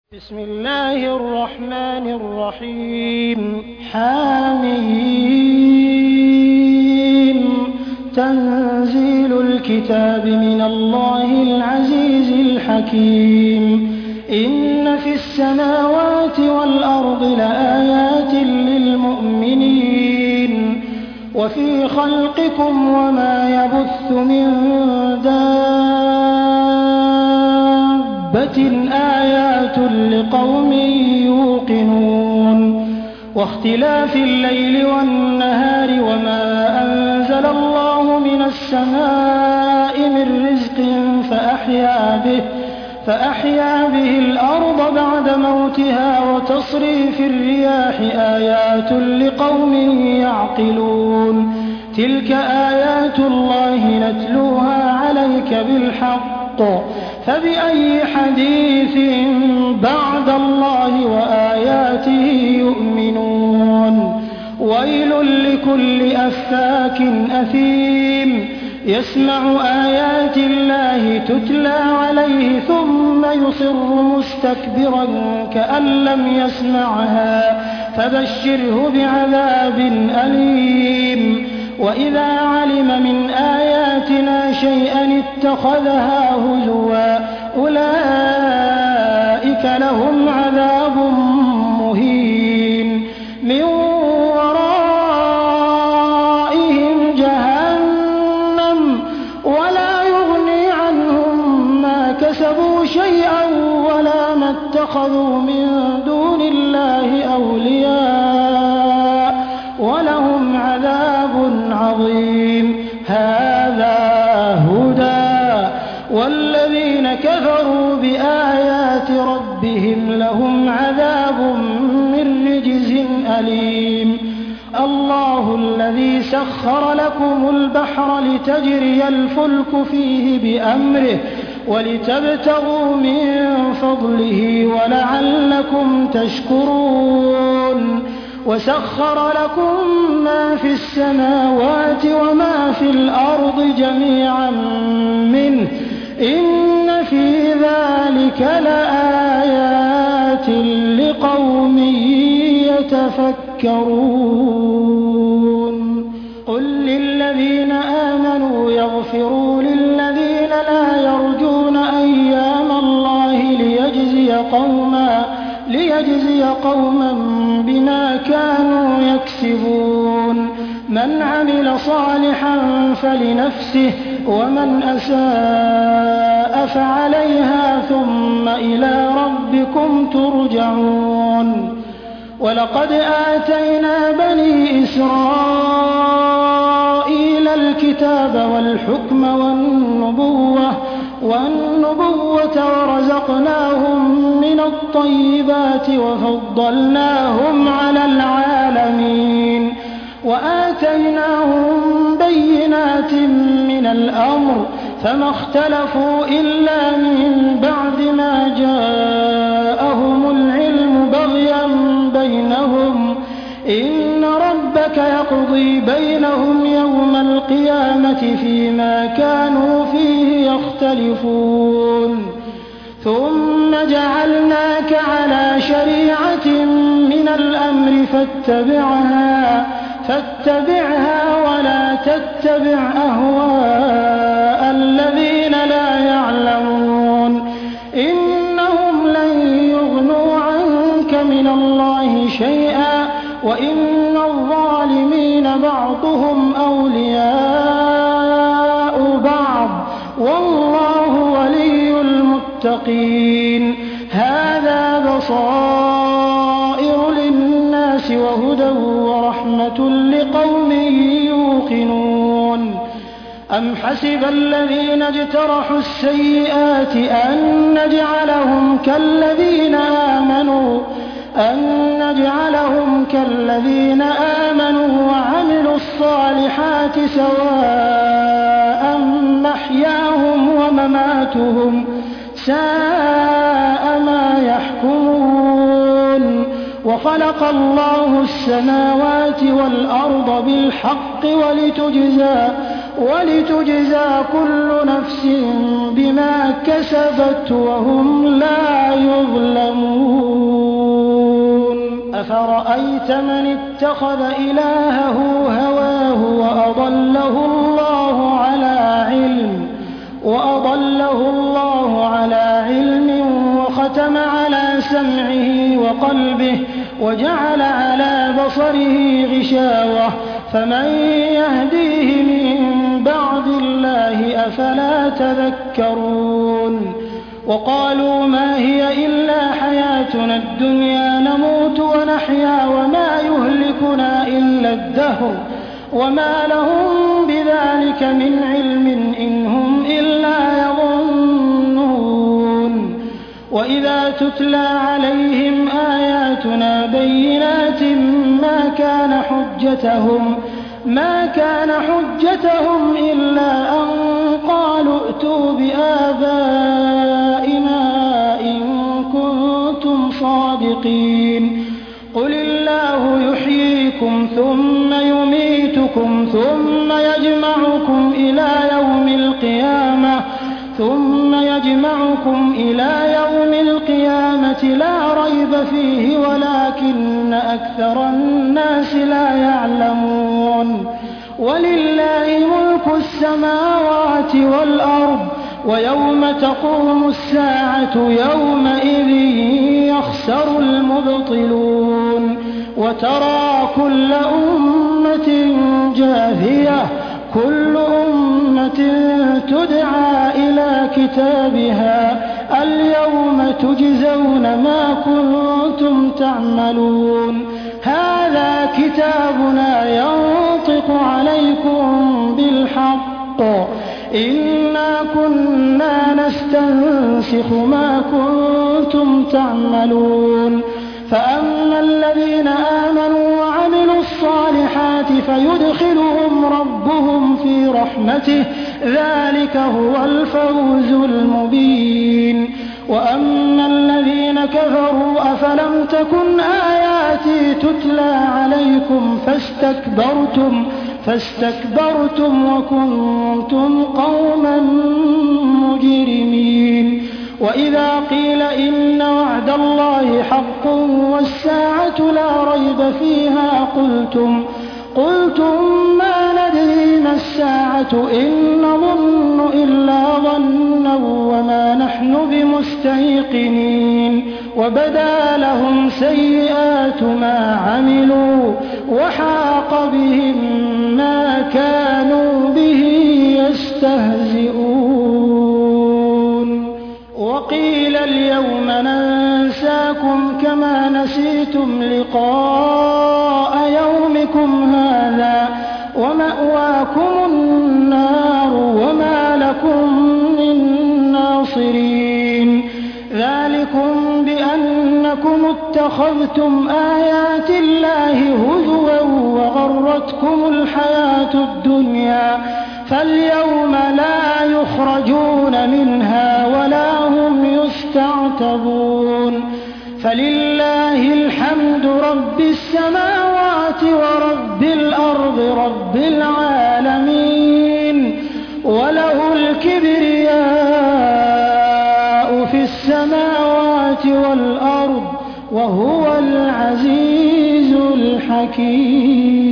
بسم الله الرحمن الرحيم حم تنزيل الكتاب من الله العزيز الحكيم إن في السماوات والأرض لآيات للمؤمنين وفي خلقكم وما يبث من دابة آيات لقوم يوقنون واختلاف الليل والنهار وما أنزل الله من السماء من رزق فأحيا به الأرض بعد موتها وتصريف الرياح آيات لقوم يعقلون تلك آيات الله نتلوها عليك بالحق فبأي حديث بعد الله وآياته يؤمنون ويل لكل أفاك أثيم يسمع آيات الله تتلى عليه ثم يصر مستكبرا كأن لم يسمعها فبشره بعذاب أليم وإذا علم من آياتنا شيئا اتخذها هزوا أولئك لهم عذاب مهين من ورائهم جهنم ولا يغني عنهم ما كسبوا شيئا ولا ما اتخذوا من دون الله أولياء ولهم عذاب عظيم هذا هدى والذين كفروا بآيات ربهم لهم عذاب من رجز أليم الله الذي سخر لكم البحر لتجري الفلك فيه بأمره ولتبتغوا من فضله ولعلكم تشكرون وسخر لكم ما في السماوات وما في الأرض جميعا منه إن في ذلك لآيات لقوم يتفكرون قل للذين آمنوا يغفروا للذين لا يرجون أيام الله ليجزي قوما بما كانوا يكسبون من عمل صالحا فلنفسه ومن أساء فعليها ثم إلى ربكم ترجعون ولقد آتينا بني إسرائيل الكتاب والحكم والنبوة ورزقناهم من الطيبات وفضلناهم على العالمين وآتيناهم بينات من الأمر فما اختلفوا إلا من بعد ما جاءهم العلم بغيا بينهم إن ربك يقضي بينهم يوم القيامة فيما كانوا فيه يختلفون ثم جعلناك على شريعة من الأمر فاتبعها ولا تتبع أهواء الذين لا يعلمون إنهم لن يغنوا عنك من الله شيئا وإن الظالمين بعضهم أولياء بعض والله ولي المتقين هذا بصائر للناس وهدى ورحمة لقوم يوقنون أم حسب الذين اجترحوا السيئات أن نجعلهم كالذين آمنوا وعملوا الصالحات سواء محياهم ومماتهم ساء ما يحكمون وخلق الله السماوات والأرض بالحق ولتجزى كل نفس بما كسبت وهم لا يظلمون أفرأيت من اتخذ إلهه هواه وأضله الله على علم وختم على سمعه وقلبه وجعل على بصره غشاوة فمن يهديه من بعد الله أفلا تذكرون وقالوا ما هي إلا حياتنا الدنيا نموت ونحيا وما يهلكنا إلا الدهر وما لهم بذلك من علم إن هم إلا يظنون وإذا تتلى عليهم آياتنا بينات ما كان حجتهم إلا أن قالوا ائتوا بآبائنا إن كنتم صادقين قل الله يحييكم ثم يميتكم ثم يجمعكم إلى يوم القيامة لا ريب فيه ولكن أكثر الناس لا يعلمون ولله ملك السماوات والأرض ويوم تقوم الساعة يومئذ يخسر المبطلون وترى كل أمة جاثية كل أمة تدعى إلى كتابها اليوم تجزون ما كنتم تعملون هذا كتابنا ينطق عليكم بالحق إنا كنا نستنسخ ما كنتم تعملون فأما الذين آمنوا وعملوا الصالحات فيدخلهم ربهم في رحمته ذلك هو الفوز المبين وأما الذين كفروا أفلم تكن آياتي تتلى عليكم فاستكبرتم وكنتم قوما مجرمين وإذا قيل إن وعد الله حق والساعة لا ريب فيها قلتم ما ندري ما الساعة إن نظن إلا ظنا وما نحن بمستيقنين وبدا لهم سيئات ما عملوا وحاق بهم ما كانوا به يستهزئون وقيل اليوم ننساكم كما نسيتم لقاء يومكم هذا ومأواكم النار وما لكم من ناصرين ذلكم بأنكم اتخذتم آيات الله هزوا وغرتكم الحياة الدنيا فاليوم لا يخرجون منها ولا هم يستعتبون فلله الحمد رب السماوات ورب الأرض رب العالمين وله الكبرياء في السماوات والأرض وهو العزيز الحكيم